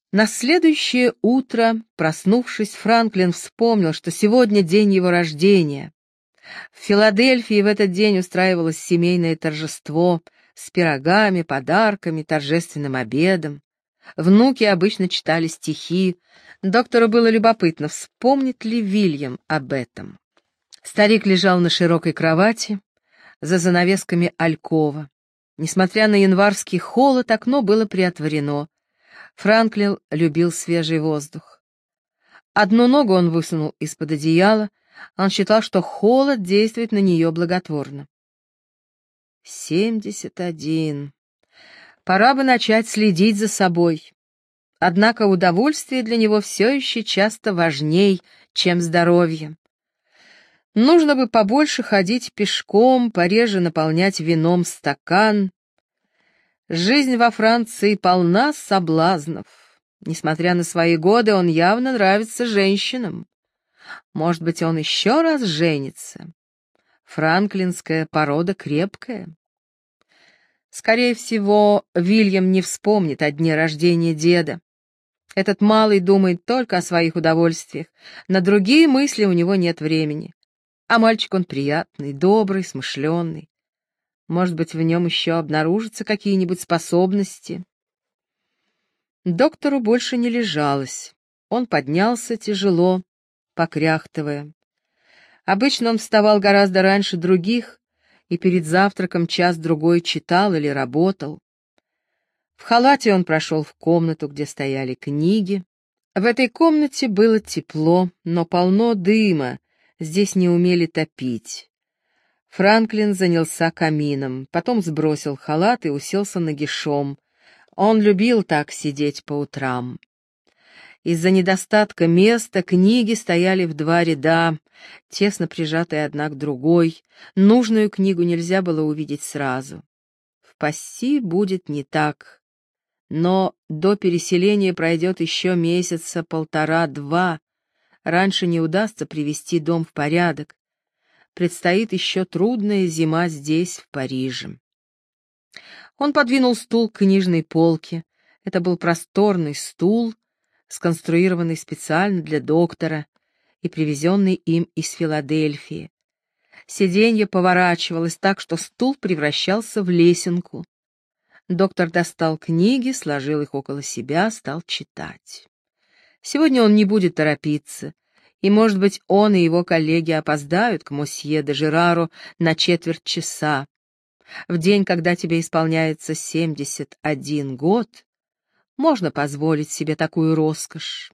На следующее утро, проснувшись, Франклин вспомнил, что сегодня день его рождения. В Филадельфии в этот день устраивалось семейное торжество с пирогами, подарками, торжественным обедом. Внуки обычно читали стихи. Доктору было любопытно, вспомнит ли Вильям об этом. Старик лежал на широкой кровати, за занавесками алькова. Несмотря на январский холод, окно было приотворено. Франклин любил свежий воздух. Одну ногу он высунул из-под одеяла, он считал, что холод действует на нее благотворно. 71. Пора бы начать следить за собой. Однако удовольствие для него все еще часто важней, чем здоровье. Нужно бы побольше ходить пешком, пореже наполнять вином стакан. Жизнь во Франции полна соблазнов. Несмотря на свои годы, он явно нравится женщинам. Может быть, он еще раз женится. Франклинская порода крепкая. Скорее всего, Вильям не вспомнит о дне рождения деда. Этот малый думает только о своих удовольствиях. На другие мысли у него нет времени. А мальчик он приятный, добрый, смышленый. Может быть, в нем еще обнаружатся какие-нибудь способности. Доктору больше не лежалось. Он поднялся тяжело, покряхтывая. Обычно он вставал гораздо раньше других и перед завтраком час-другой читал или работал. В халате он прошел в комнату, где стояли книги. В этой комнате было тепло, но полно дыма, здесь не умели топить. Франклин занялся камином, потом сбросил халат и уселся нагишом. Он любил так сидеть по утрам. Из-за недостатка места книги стояли в два ряда, тесно прижатые одна к другой. Нужную книгу нельзя было увидеть сразу. В Пасси будет не так. Но до переселения пройдет еще месяца полтора-два. Раньше не удастся привести дом в порядок. Предстоит еще трудная зима здесь, в Париже. Он подвинул стул к книжной полке. Это был просторный стул, сконструированный специально для доктора и привезенный им из Филадельфии. Сиденье поворачивалось так, что стул превращался в лесенку. Доктор достал книги, сложил их около себя, стал читать. Сегодня он не будет торопиться, и, может быть, он и его коллеги опоздают к мосье де Жерару на четверть часа. В день, когда тебе исполняется 71 год, можно позволить себе такую роскошь.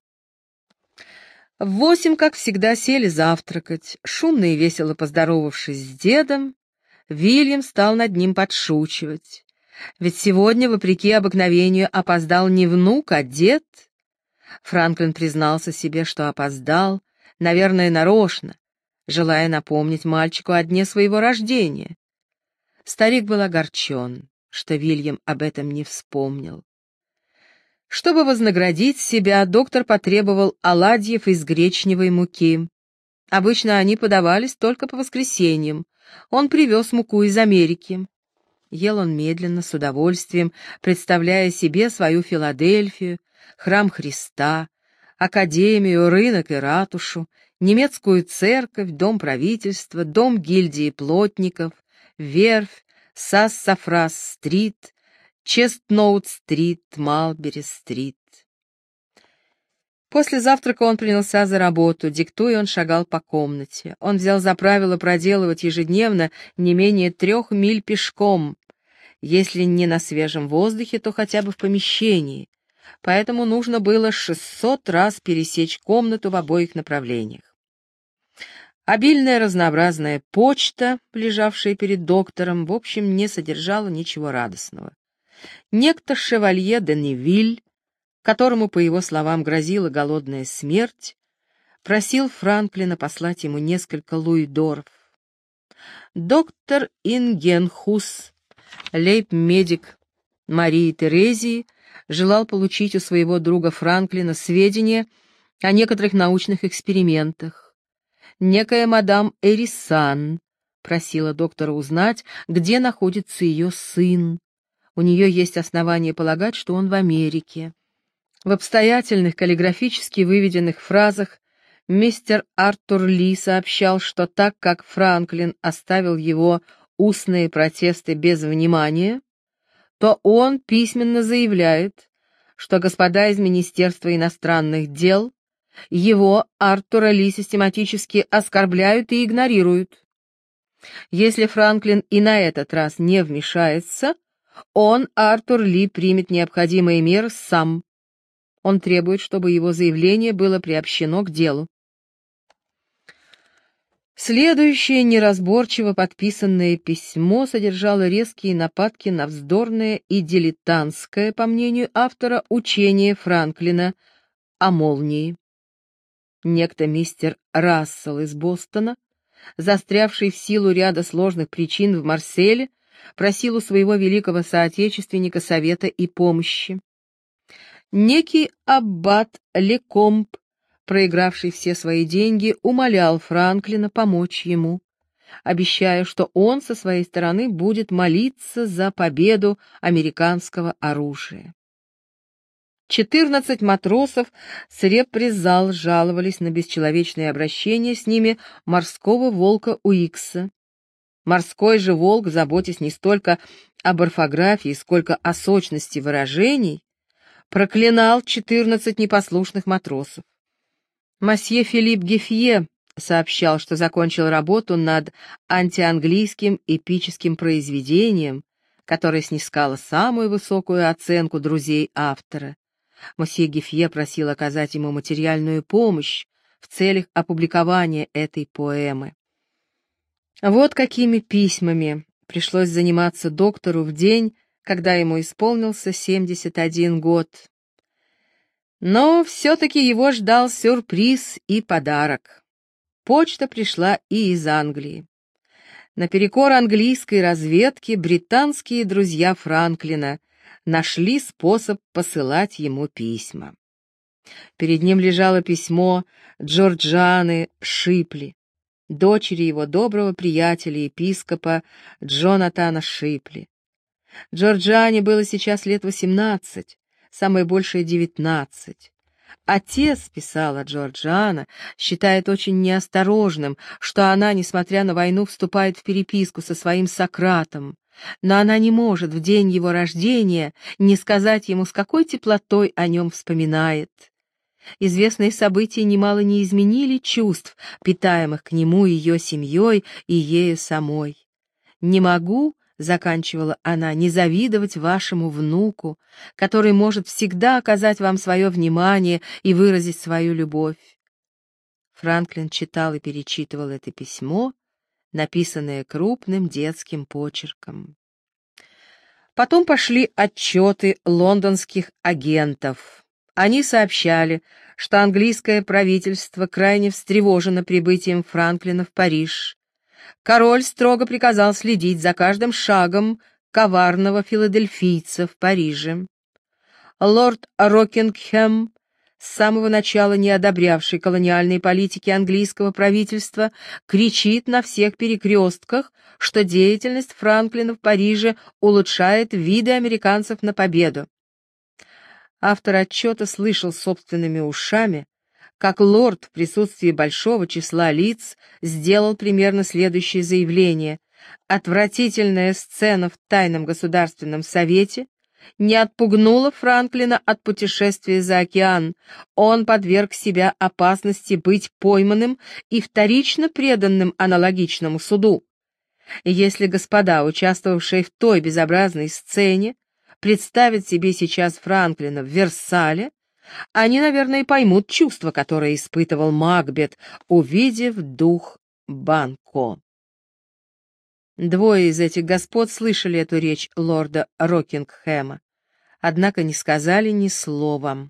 В 8, как всегда, сели завтракать. Шумно и весело поздоровавшись с дедом, Вильям стал над ним подшучивать. Ведь сегодня, вопреки обыкновению, опоздал не внук, а дед. Франклин признался себе, что опоздал, наверное, нарочно, желая напомнить мальчику о дне своего рождения. Старик был огорчен, что Вильям об этом не вспомнил. Чтобы вознаградить себя, доктор потребовал оладьев из гречневой муки. Обычно они подавались только по воскресеньям. Он привез муку из Америки. Ел он медленно, с удовольствием, представляя себе свою Филадельфию, храм Христа, академию, рынок и ратушу, немецкую церковь, дом правительства, дом гильдии плотников, верфь, Сассафрас-стрит, Честноут-стрит, Малбери-стрит. После завтрака он принялся за работу, диктуя, он шагал по комнате. Он взял за правило проделывать ежедневно не менее 3 миль пешком, если не на свежем воздухе, то хотя бы в помещении. Поэтому нужно было 600 раз пересечь комнату в обоих направлениях. Обильная разнообразная почта, лежавшая перед доктором, в общем, не содержала ничего радостного. Некто шевалье де Невиль, которому, по его словам, грозила голодная смерть, просил Франклина послать ему несколько луидоров. Доктор Ингенхус, лейб-медик Марии Терезии, желал получить у своего друга Франклина сведения о некоторых научных экспериментах. Некая мадам Эрисан просила доктора узнать, где находится ее сын. У нее есть основания полагать, что он в Америке. В обстоятельных каллиграфически выведенных фразах мистер Артур Ли сообщал, что так как Франклин оставил его устные протесты без внимания, то он письменно заявляет, что господа из Министерства иностранных дел его, Артура Ли, систематически оскорбляют и игнорируют. Если Франклин и на этот раз не вмешается, он, Артур Ли, примет необходимые меры сам. Он требует, чтобы его заявление было приобщено к делу. Следующее неразборчиво подписанное письмо содержало резкие нападки на вздорное и дилетантское, по мнению автора, учение Франклина о молнии. Некто мистер Рассел из Бостона, застрявший в силу ряда сложных причин в Марселе, просил у своего великого соотечественника совета и помощи. Некий аббат Лекомб, проигравший все свои деньги, умолял Франклина помочь ему, обещая, что он со своей стороны будет молиться за победу американского оружия. 14 матросов с репризал жаловались на бесчеловечное обращение с ними морского волка Уикса. Морской же волк, заботясь не столько об орфографии, сколько о сочности выражений, проклинал 14 непослушных матросов. Мосье Филипп Гефье сообщал, что закончил работу над антианглийским эпическим произведением, которое снискало самую высокую оценку друзей автора. Мосье Гефье просил оказать ему материальную помощь в целях опубликования этой поэмы. Вот какими письмами пришлось заниматься доктору в день, когда ему исполнился 71 год. Но все-таки его ждал сюрприз и подарок. Почта пришла и из Англии. Наперекор английской разведке британские друзья Франклина нашли способ посылать ему письма. Перед ним лежало письмо Джорджианы Шипли, дочери его доброго приятеля-епископа Джонатана Шипли. Джорджиане было сейчас лет 18, самое большее 19. Отец, писала Джорджиана, считает очень неосторожным, что она, несмотря на войну, вступает в переписку со своим Сократом, но она не может в день его рождения не сказать ему, с какой теплотой о нем вспоминает. Известные события немало не изменили чувств, питаемых к нему ее семьей и ею самой. «Не могу, — заканчивала она, — не завидовать вашему внуку, который может всегда оказать вам свое внимание и выразить свою любовь». Франклин читал и перечитывал это письмо, написанное крупным детским почерком. Потом пошли отчеты лондонских агентов. Они сообщали, что английское правительство крайне встревожено прибытием Франклина в Париж. Король строго приказал следить за каждым шагом коварного филадельфийца в Париже. Лорд Рокингхэм, с самого начала не одобрявший колониальной политики английского правительства, кричит на всех перекрестках, что деятельность Франклина в Париже улучшает виды американцев на победу. Автор отчета слышал собственными ушами, как лорд в присутствии большого числа лиц сделал примерно следующее заявление: «Отвратительная сцена в тайном государственном совете не отпугнула Франклина от путешествия за океан. Он подверг себя опасности быть пойманным и вторично преданным аналогичному суду. Если господа, участвовавшие в той безобразной сцене, представят себе сейчас Франклина в Версале, они, наверное, поймут чувство, которое испытывал Макбет, увидев дух Банко». Двое из этих господ слышали эту речь лорда Рокингхэма, однако не сказали ни слова.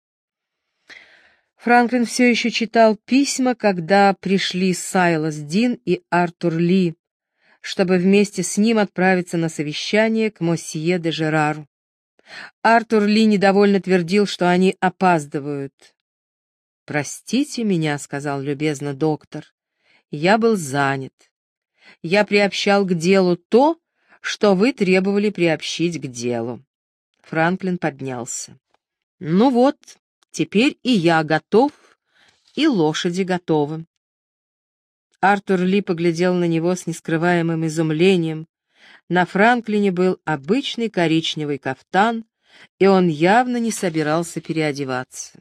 Франклин все еще читал письма, когда пришли Сайлас Дин и Артур Ли, чтобы вместе с ним отправиться на совещание к мосье де Жерару. Артур Ли недовольно твердил, что они опаздывают. «Простите меня», — сказал любезно доктор, — «я был занят. Я приобщал к делу то, что вы требовали приобщить к делу». Франклин поднялся. Ну вот, теперь и я готов, и лошади готовы. Артур Ли поглядел на него с нескрываемым изумлением. На Франклине был обычный коричневый кафтан, и он явно не собирался переодеваться.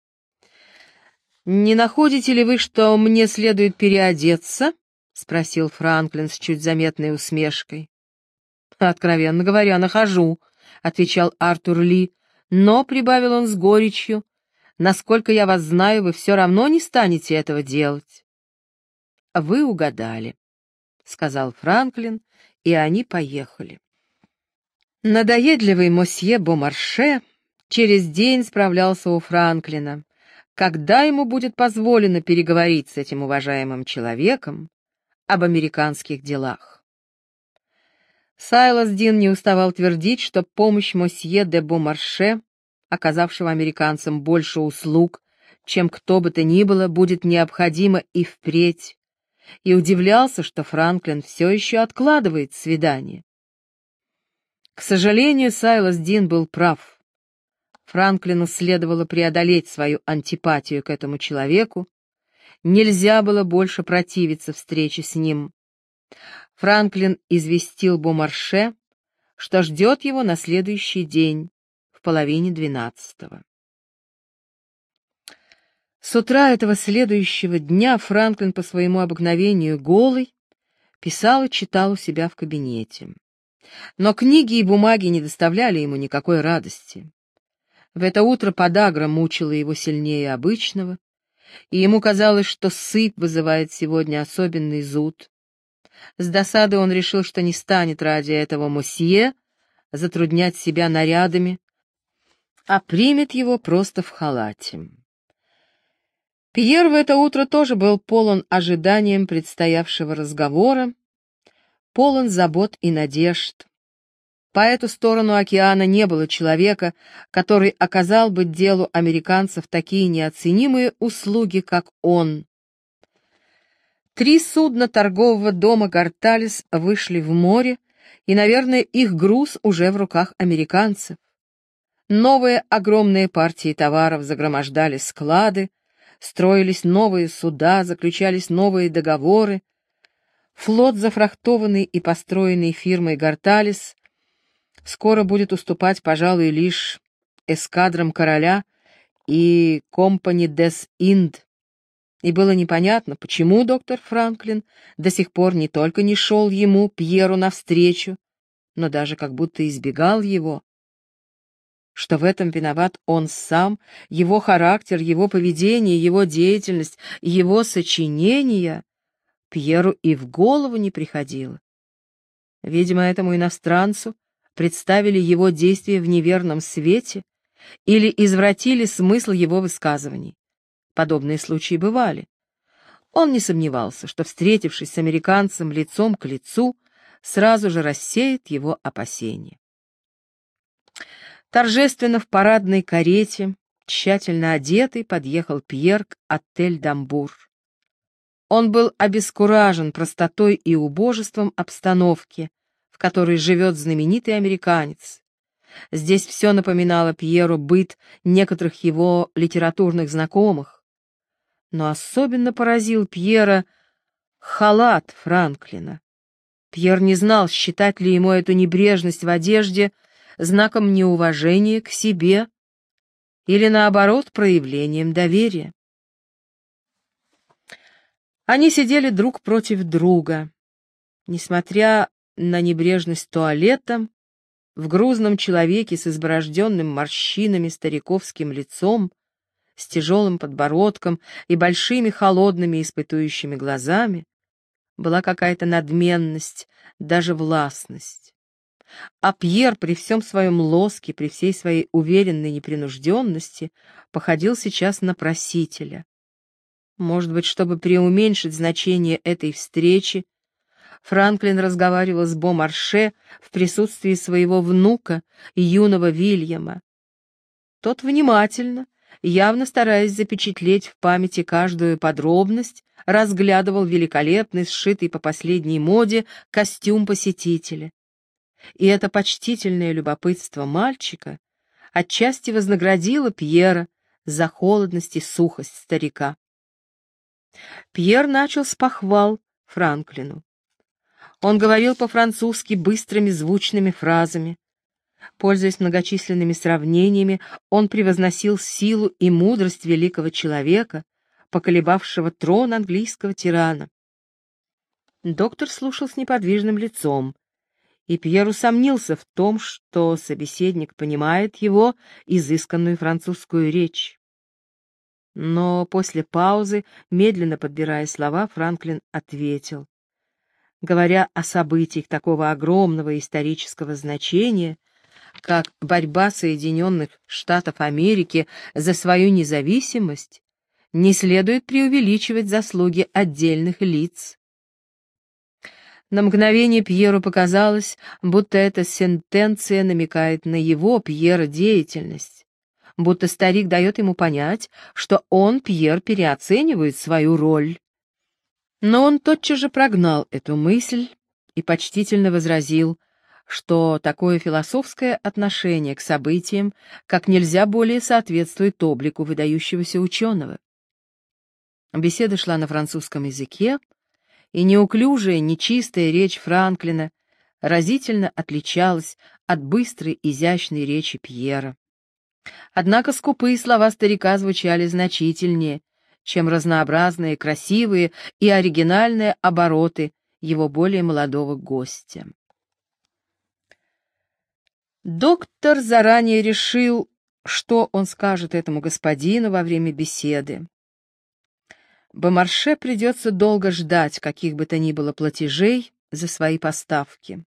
«Не находите ли вы, что мне следует переодеться?» — спросил Франклин с чуть заметной усмешкой. «Откровенно говоря, нахожу», — отвечал Артур Ли, «но», — прибавил он с горечью, — «насколько я вас знаю, вы все равно не станете этого делать». «Вы угадали», — сказал Франклин, и они поехали. Надоедливый мосье Бомарше через день справлялся у Франклина, когда ему будет позволено переговорить с этим уважаемым человеком об американских делах. Сайлас Дин не уставал твердить, что помощь мосье де Бомарше, оказавшего американцам больше услуг, чем кто бы то ни было, будет необходима и впредь, и удивлялся, что Франклин все еще откладывает свидание. К сожалению, Сайлас Дин был прав. Франклину следовало преодолеть свою антипатию к этому человеку, нельзя было больше противиться встрече с ним. Франклин известил Бомарше, что ждет его на следующий день, в 11:30. С утра этого следующего дня Франклин по своему обыкновению голый писал и читал у себя в кабинете. Но книги и бумаги не доставляли ему никакой радости. В это утро подагра мучила его сильнее обычного, и ему казалось, что сыпь вызывает сегодня особенный зуд. С досады он решил, что не станет ради этого мосье затруднять себя нарядами, а примет его просто в халате. Пьер в это утро тоже был полон ожиданием предстоявшего разговора, полон забот и надежд. По эту сторону океана не было человека, который оказал бы делу американцев такие неоценимые услуги, как он. 3 судна торгового дома «Горталес» вышли в море, и, наверное, их груз уже в руках американцев. Новые огромные партии товаров загромождали склады, строились новые суда, заключались новые договоры. Флот, зафрахтованный и построенный фирмой «Горталес», скоро будет уступать, пожалуй, лишь эскадрам короля и Компани дес Инд. И было непонятно, почему доктор Франклин до сих пор не только не шел ему, Пьеру, навстречу, но даже как будто избегал его. Что в этом виноват он сам, его характер, его поведение, его деятельность, его сочинения, Пьеру и в голову не приходило. Видимо, этому иностранцу представили его действия в неверном свете или извратили смысл его высказываний. Подобные случаи бывали. Он не сомневался, что, встретившись с американцем лицом к лицу, сразу же рассеет его опасения. Торжественно в парадной карете, тщательно одетый, подъехал Пьер к отель «Дамбур». Он был обескуражен простотой и убожеством обстановки, в которой живет знаменитый американец. Здесь все напоминало Пьеру быт некоторых его литературных знакомых. Но особенно поразил Пьера халат Франклина. Пьер не знал, считать ли ему эту небрежность в одежде знаком неуважения к себе или, наоборот, проявлением доверия. Они сидели друг против друга. Несмотря на небрежность туалета, в грузном человеке с изборожденным морщинами стариковским лицом, с тяжелым подбородком и большими холодными испытующими глазами была какая-то надменность, даже властность. А Пьер при всем своем лоске, при всей своей уверенной непринужденности походил сейчас на просителя. Может быть, чтобы преуменьшить значение этой встречи, Франклин разговаривал с Бомарше в присутствии своего внука, юного Вильяма. Тот внимательно, явно стараясь запечатлеть в памяти каждую подробность, разглядывал великолепный, сшитый по последней моде, костюм посетителя. И это почтительное любопытство мальчика отчасти вознаградила Пьера за холодность и сухость старика. Пьер начал с похвал Франклину. Он говорил по-французски быстрыми звучными фразами. Пользуясь многочисленными сравнениями, он превозносил силу и мудрость великого человека, поколебавшего трон английского тирана. Доктор слушал с неподвижным лицом, и Пьер усомнился в том, что собеседник понимает его изысканную французскую речь. Но после паузы, медленно подбирая слова, Франклин ответил. Говоря о событиях такого огромного исторического значения, как борьба Соединенных Штатов Америки за свою независимость, не следует преувеличивать заслуги отдельных лиц. На мгновение Пьеру показалось, будто эта сентенция намекает на его, Пьера, деятельность, будто старик дает ему понять, что он, Пьер, переоценивает свою роль. Но он тотчас же прогнал эту мысль и почтительно возразил, что такое философское отношение к событиям как нельзя более соответствует облику выдающегося ученого. Беседа шла на французском языке, и неуклюжая, нечистая речь Франклина разительно отличалась от быстрой, изящной речи Пьера. Однако скупые слова старика звучали значительнее, чем разнообразные, красивые и оригинальные обороты его более молодого гостя. Доктор заранее решил, что он скажет этому господину во время беседы. Бомарше придется долго ждать каких бы то ни было платежей за свои поставки.